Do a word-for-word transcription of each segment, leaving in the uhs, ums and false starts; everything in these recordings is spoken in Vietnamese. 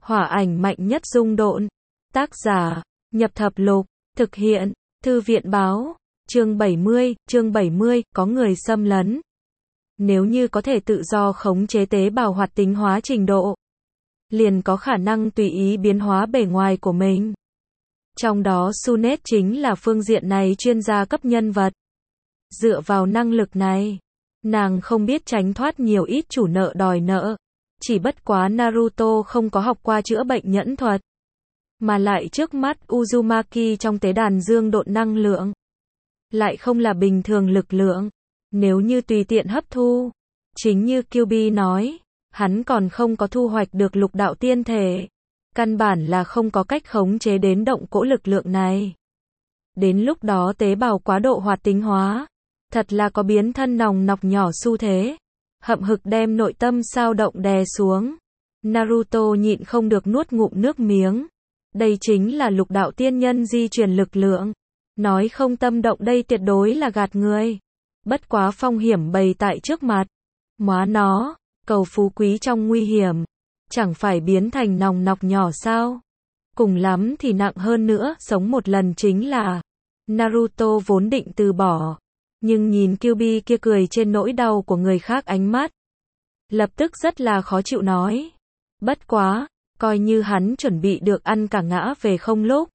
Hỏa ảnh mạnh nhất dung độn. Tác giả, Nhập Thập Lục. Thực hiện, Thư viện Báo. Chương bảy mươi, chương bảy mươi, có người xâm lấn. Nếu như có thể tự do khống chế tế bào hoạt tính hóa trình độ, liền có khả năng tùy ý biến hóa bề ngoài của mình. Trong đó Sunet chính là phương diện này chuyên gia cấp nhân vật. Dựa vào năng lực này, nàng không biết tránh thoát nhiều ít chủ nợ đòi nợ. Chỉ bất quá Naruto không có học qua chữa bệnh nhẫn thuật, mà lại trước mắt Uzumaki trong tế đàn dương độn năng lượng lại không là bình thường lực lượng. Nếu như tùy tiện hấp thu, chính như Kyuubi nói, hắn còn không có thu hoạch được lục đạo tiên thể, căn bản là không có cách khống chế đến động cỗ lực lượng này. Đến lúc đó tế bào quá độ hoạt tính hóa, thật là có biến thân nòng nọc nhỏ xu thế, hậm hực đem nội tâm sao động đè xuống. Naruto nhịn không được nuốt ngụm nước miếng. Đây chính là lục đạo tiên nhân di truyền lực lượng. Nói không tâm động đây tuyệt đối là gạt người. Bất quá phong hiểm bày tại trước mặt. Móa nó, cầu phú quý trong nguy hiểm. Chẳng phải biến thành nòng nọc nhỏ sao? Cùng lắm thì nặng hơn nữa, sống một lần chính là. Naruto vốn định từ bỏ. Nhưng nhìn Kyuubi kia cười trên nỗi đau của người khác ánh mắt, lập tức rất là khó chịu nói. Bất quá, coi như hắn chuẩn bị được ăn cả ngã về không lúc.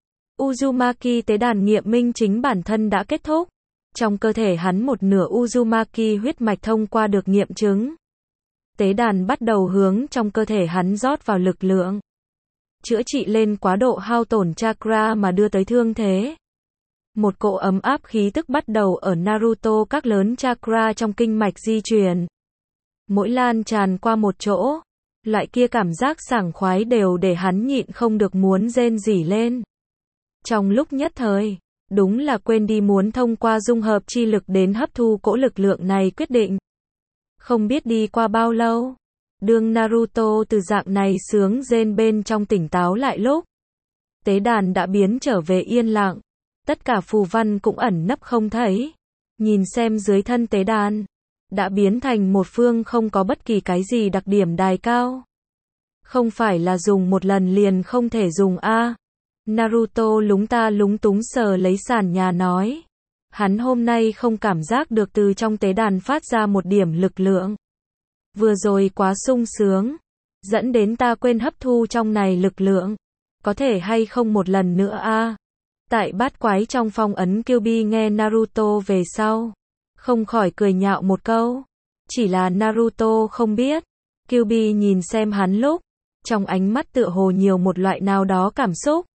Uzumaki tế đàn nghiệm minh chính bản thân đã kết thúc. Trong cơ thể hắn một nửa Uzumaki huyết mạch thông qua được nghiệm chứng. Tế đàn bắt đầu hướng trong cơ thể hắn rót vào lực lượng. Chữa trị lên quá độ hao tổn chakra mà đưa tới thương thế. Một cỗ ấm áp khí tức bắt đầu ở Naruto các lớn chakra trong kinh mạch di truyền. Mỗi lan tràn qua một chỗ, loại kia cảm giác sảng khoái đều để hắn nhịn không được muốn rên rỉ lên. Trong lúc nhất thời, đúng là quên đi muốn thông qua dung hợp chi lực đến hấp thu cỗ lực lượng này quyết định. Không biết đi qua bao lâu, đương Naruto từ dạng này sướng rên bên trong tỉnh táo lại lúc, tế đàn đã biến trở về yên lặng. Tất cả phù văn cũng ẩn nấp không thấy. Nhìn xem dưới thân tế đàn, đã biến thành một phương không có bất kỳ cái gì đặc điểm đài cao. Không phải là dùng một lần liền không thể dùng a. Naruto lúng ta lúng túng sờ lấy sàn nhà nói. Hắn hôm nay không cảm giác được từ trong tế đàn phát ra một điểm lực lượng. Vừa rồi quá sung sướng, dẫn đến ta quên hấp thu trong này lực lượng. Có thể hay không một lần nữa a? Tại bát quái trong phong ấn Kyuubi nghe Naruto về sau, không khỏi cười nhạo một câu. Chỉ là Naruto không biết, Kyuubi nhìn xem hắn lúc, trong ánh mắt tựa hồ nhiều một loại nào đó cảm xúc.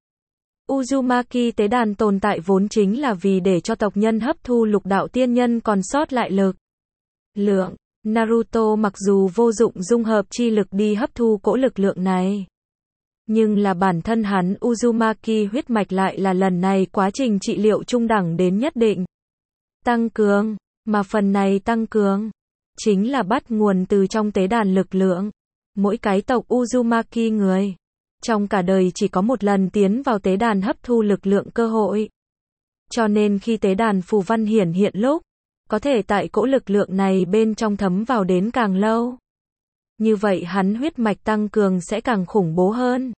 Uzumaki tế đàn tồn tại vốn chính là vì để cho tộc nhân hấp thu lục đạo tiên nhân còn sót lại lực lượng. Naruto mặc dù vô dụng dung hợp chi lực đi hấp thu cỗ lực lượng này, nhưng là bản thân hắn Uzumaki huyết mạch lại là lần này quá trình trị liệu trung đẳng đến nhất định tăng cường, mà phần này tăng cường chính là bắt nguồn từ trong tế đàn lực lượng. Mỗi cái tộc Uzumaki người trong cả đời chỉ có một lần tiến vào tế đàn hấp thu lực lượng cơ hội. Cho nên khi tế đàn phù văn hiển hiện lúc, có thể tại cỗ lực lượng này bên trong thấm vào đến càng lâu. Như vậy hắn huyết mạch tăng cường sẽ càng khủng bố hơn.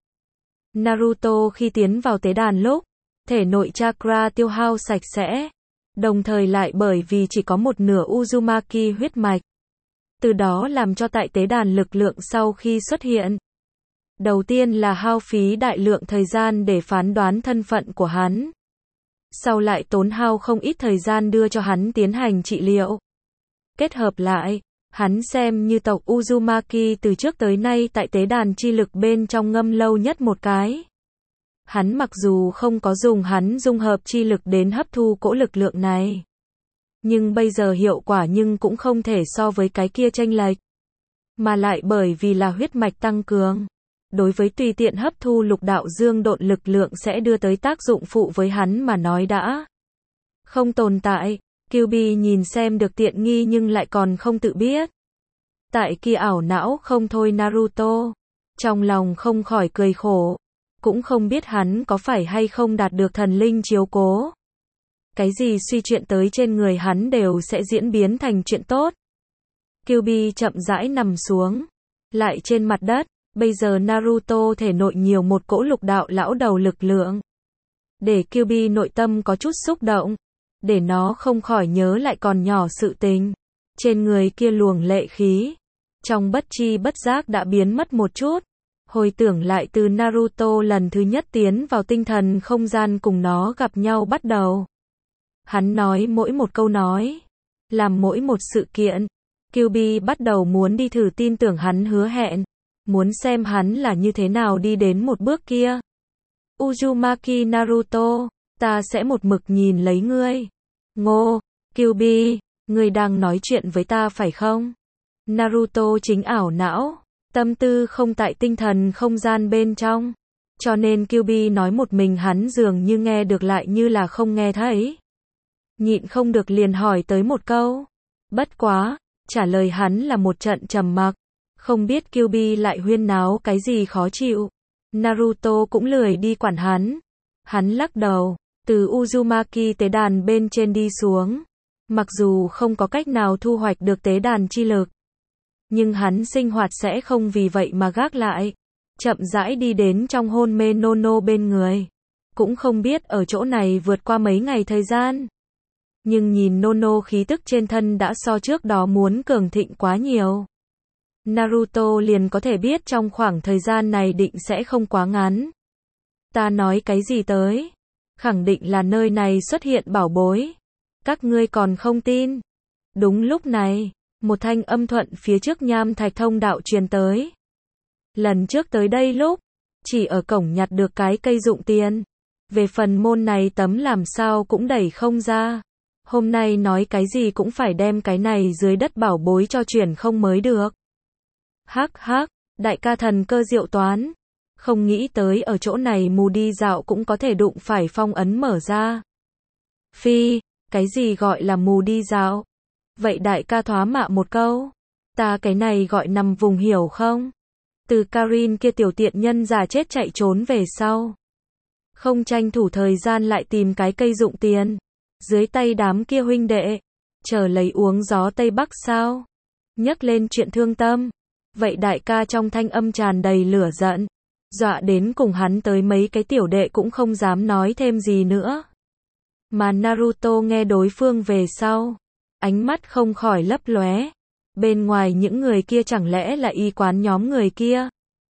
Naruto khi tiến vào tế đàn lúc, thể nội chakra tiêu hao sạch sẽ, đồng thời lại bởi vì chỉ có một nửa Uzumaki huyết mạch. Từ đó làm cho tại tế đàn lực lượng sau khi xuất hiện, đầu tiên là hao phí đại lượng thời gian để phán đoán thân phận của hắn. Sau lại tốn hao không ít thời gian đưa cho hắn tiến hành trị liệu. Kết hợp lại, hắn xem như tộc Uzumaki từ trước tới nay tại tế đàn chi lực bên trong ngâm lâu nhất một cái. Hắn mặc dù không có dùng hắn dung hợp chi lực đến hấp thu cỗ lực lượng này, nhưng bây giờ hiệu quả nhưng cũng không thể so với cái kia chênh lệch. Mà lại bởi vì là huyết mạch tăng cường, đối với tùy tiện hấp thu lục đạo dương độn lực lượng sẽ đưa tới tác dụng phụ với hắn mà nói đã không tồn tại. Kyuubi nhìn xem được tiện nghi nhưng lại còn không tự biết. Tại kia ảo não không thôi Naruto, trong lòng không khỏi cười khổ, cũng không biết hắn có phải hay không đạt được thần linh chiếu cố. Cái gì suy chuyện tới trên người hắn đều sẽ diễn biến thành chuyện tốt. Kyuubi chậm rãi nằm xuống, lại trên mặt đất, Bây giờ Naruto thể nội nhiều một cỗ lục đạo lão đầu lực lượng. Để Kyuubi nội tâm có chút xúc động. Để nó không khỏi nhớ lại còn nhỏ sự tình. Trên người kia luồng lệ khí. Trong bất chi bất giác đã biến mất một chút. Hồi tưởng lại từ Naruto lần thứ nhất tiến vào tinh thần không gian cùng nó gặp nhau bắt đầu. Hắn nói mỗi một câu nói. Làm mỗi một sự kiện. Kyuubi bắt đầu muốn đi thử tin tưởng hắn hứa hẹn. Muốn xem hắn là như thế nào đi đến một bước kia. Uzumaki Naruto, ta sẽ một mực nhìn lấy ngươi. Ngô, Kyuubi, ngươi đang nói chuyện với ta phải không? Naruto chính ảo não, tâm tư không tại tinh thần không gian bên trong. Cho nên Kyuubi nói một mình hắn dường như nghe được lại như là không nghe thấy. Nhịn không được liền hỏi tới một câu. Bất quá, trả lời hắn là một trận trầm mặc. Không biết Kyuubi lại huyên náo cái gì khó chịu. Naruto cũng lười đi quản hắn. Hắn lắc đầu, từ Uzumaki tế đàn bên trên đi xuống. Mặc dù không có cách nào thu hoạch được tế đàn chi lực. Nhưng hắn sinh hoạt sẽ không vì vậy mà gác lại. Chậm rãi đi đến trong hôn mê Nono bên người. Cũng không biết ở chỗ này vượt qua mấy ngày thời gian. Nhưng nhìn Nono khí tức trên thân đã so trước đó muốn cường thịnh quá nhiều. Naruto liền có thể biết trong khoảng thời gian này định sẽ không quá ngắn. Ta nói cái gì tới? Khẳng định là nơi này xuất hiện bảo bối. Các ngươi còn không tin. Đúng lúc này, một thanh âm thuận phía trước nham thạch thông đạo truyền tới. Lần trước tới đây lúc, chỉ ở cổng nhặt được cái cây dụng tiền. Về phần môn này tấm làm sao cũng đẩy không ra. Hôm nay nói cái gì cũng phải đem cái này dưới đất bảo bối cho chuyển không mới được. Hắc hắc, đại ca thần cơ diệu toán. Không nghĩ tới ở chỗ này mù đi dạo cũng có thể đụng phải phong ấn mở ra. Phi, cái gì gọi là mù đi dạo? Vậy đại ca thoá mạ một câu. Ta cái này gọi nằm vùng hiểu không? Từ Karin kia tiểu tiện nhân già chết chạy trốn về sau. Không tranh thủ thời gian lại tìm cái cây dụng tiền. Dưới tay đám kia huynh đệ. Chờ lấy uống gió Tây Bắc sao? Nhắc lên chuyện thương tâm. Vậy đại ca trong thanh âm tràn đầy lửa giận. Dọa đến cùng hắn tới mấy cái tiểu đệ cũng không dám nói thêm gì nữa. Mà Naruto nghe đối phương về sau. Ánh mắt không khỏi lấp lóe. Bên ngoài những người kia chẳng lẽ là y quán nhóm người kia.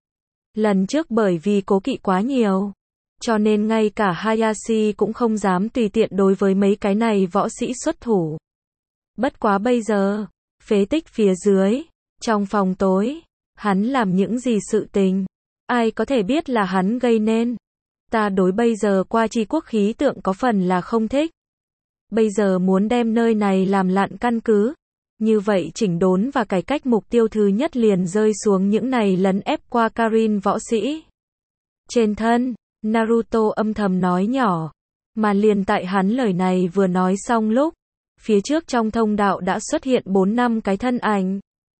Lần trước bởi vì cố kỵ quá nhiều. Cho nên ngay cả Hayashi cũng không dám tùy tiện đối với mấy cái này võ sĩ xuất thủ. Bất quá bây giờ, phế tích phía dưới. Trong phòng tối, hắn làm những gì sự tình, ai có thể biết là hắn gây nên. Ta đối bây giờ qua chi quốc khí tượng có phần là không thích. Bây giờ muốn đem nơi này làm lặn căn cứ. Như vậy chỉnh đốn và cải cách mục tiêu thứ nhất liền rơi xuống những này lấn ép qua Karin võ sĩ. Trên thân, Naruto âm thầm nói nhỏ. Mà liền tại hắn lời này vừa nói xong lúc, phía trước trong thông đạo đã xuất hiện bốn năm cái thân ảnh.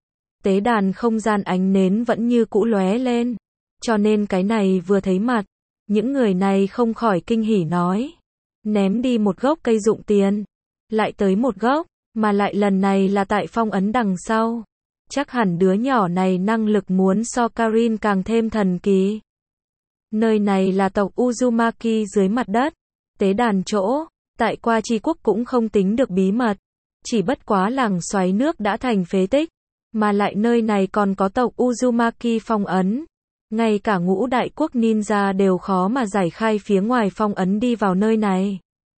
Tế đàn không gian ánh nến vẫn như cũ lóe lên. Cho nên cái này vừa thấy mặt, những người này không khỏi kinh hỉ nói. Ném đi một gốc cây dụng tiền. Lại tới một gốc, mà lại lần này là tại phong ấn đằng sau. Chắc hẳn đứa nhỏ này năng lực muốn so Karin càng thêm thần kỳ. Nơi này là tộc Uzumaki dưới mặt đất. Tế đàn chỗ, tại qua chi quốc cũng không tính được bí mật. Chỉ bất quá làng xoáy nước đã thành phế tích. Mà lại nơi này còn có tộc Uzumaki phong ấn. Ngay cả ngũ đại quốc ninja đều khó mà giải khai phía ngoài phong ấn đi vào nơi này.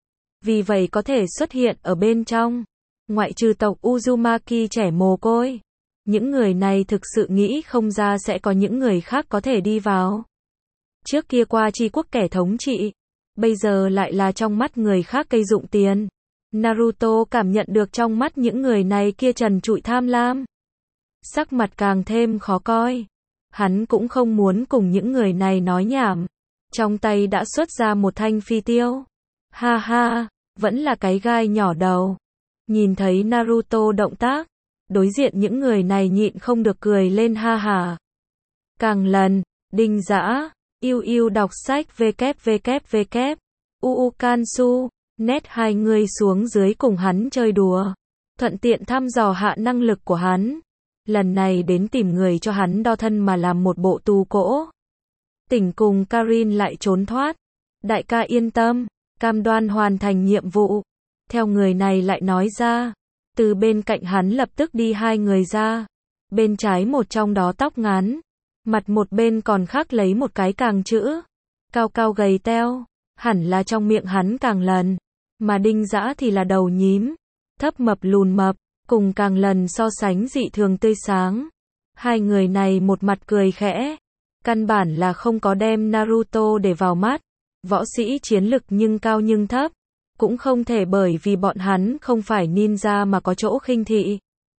Vì vậy có thể xuất hiện ở bên trong. Ngoại trừ tộc Uzumaki trẻ mồ côi. Những người này thực sự nghĩ không ra sẽ có những người khác có thể đi vào. Trước kia qua chi quốc kẻ thống trị. Bây giờ lại là trong mắt người khác cây dụng tiền. Naruto cảm nhận được trong mắt những người này kia trần trụi tham lam. Sắc mặt càng thêm khó coi. Hắn cũng không muốn cùng những người này nói nhảm. Trong tay đã xuất ra một thanh phi tiêu. Ha ha, vẫn là cái gai nhỏ đầu. Nhìn thấy Naruto động tác, đối diện những người này nhịn không được cười lên ha ha. Càng lần, Đinh Dã, yêu yêu đọc sách www. Uu Kansu, nét hai người xuống dưới cùng hắn chơi đùa. Thuận tiện thăm dò hạ năng lực của hắn. lần này đến tìm người cho hắn đo thân mà làm một bộ tù cỗ. Tỉnh cùng Karin lại trốn thoát. Đại ca yên tâm, cam đoan hoàn thành nhiệm vụ. Theo người này lại nói ra. Từ bên cạnh hắn lập tức đi hai người ra. Bên trái một trong đó tóc ngắn. Mặt một bên còn khác lấy một cái càng chữ. Cao cao gầy teo. Hẳn là trong miệng hắn càng lần. Mà Đinh Dã thì là đầu nhím. Thấp mập lùn mập. Cùng càng lần so sánh dị thường tươi sáng. Hai người này một mặt cười khẽ. Căn bản là không có đem Naruto để vào mắt. Võ sĩ chiến lực nhưng cao nhưng thấp. Cũng không thể bởi vì bọn hắn không phải ninja mà có chỗ khinh thị.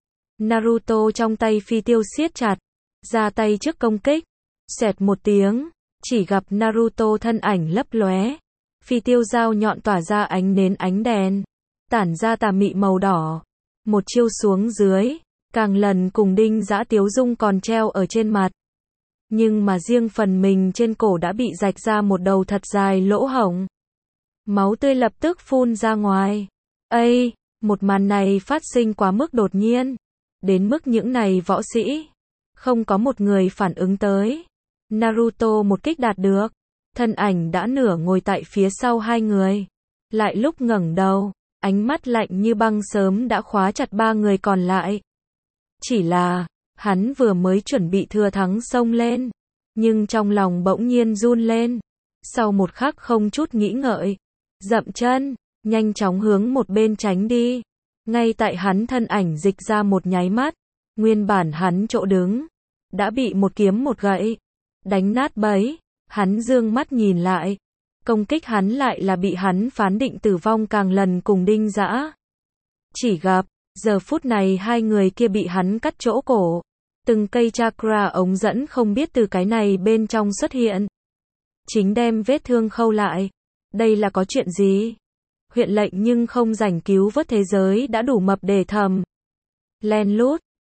Naruto trong tay phi tiêu siết chặt. Ra tay trước công kích. Xẹt một tiếng. Chỉ gặp Naruto thân ảnh lấp lóe. Phi tiêu dao nhọn tỏa ra ánh nến ánh đèn. Tản ra tà mị màu đỏ. Một chiêu xuống dưới. Càng lần cùng Đinh Dã tiếu dung còn treo ở trên mặt. Nhưng mà riêng phần mình trên cổ đã bị rạch ra một đầu thật dài lỗ hổng. Máu tươi lập tức phun ra ngoài. Ây, một màn này phát sinh quá mức đột nhiên. Đến mức những này võ sĩ. Không có một người phản ứng tới. Naruto một kích đạt được. Thân ảnh đã nửa ngồi tại phía sau hai người. Lại lúc ngẩng đầu. Ánh mắt lạnh như băng sớm đã khóa chặt ba người còn lại. Chỉ là, hắn vừa mới chuẩn bị thừa thắng xông lên. Nhưng trong lòng bỗng nhiên run lên. Sau một khắc không chút nghĩ ngợi. Dậm chân, nhanh chóng hướng một bên tránh đi. Ngay tại hắn thân ảnh dịch ra một nháy mắt. Nguyên bản hắn chỗ đứng. Đã bị một kiếm một gậy. Đánh nát bấy. Hắn dương mắt nhìn lại. Công kích hắn lại là bị hắn phán định tử vong càng lần cùng Đinh Dã. Chỉ gặp, giờ phút này hai người kia bị hắn cắt chỗ cổ. Từng cây chakra ống dẫn không biết từ cái này bên trong xuất hiện. Chính đem vết thương khâu lại. Đây là có chuyện gì? Huyện lệnh nhưng không rảnh cứu vớt thế giới đã đủ mập để thầm. Len lút,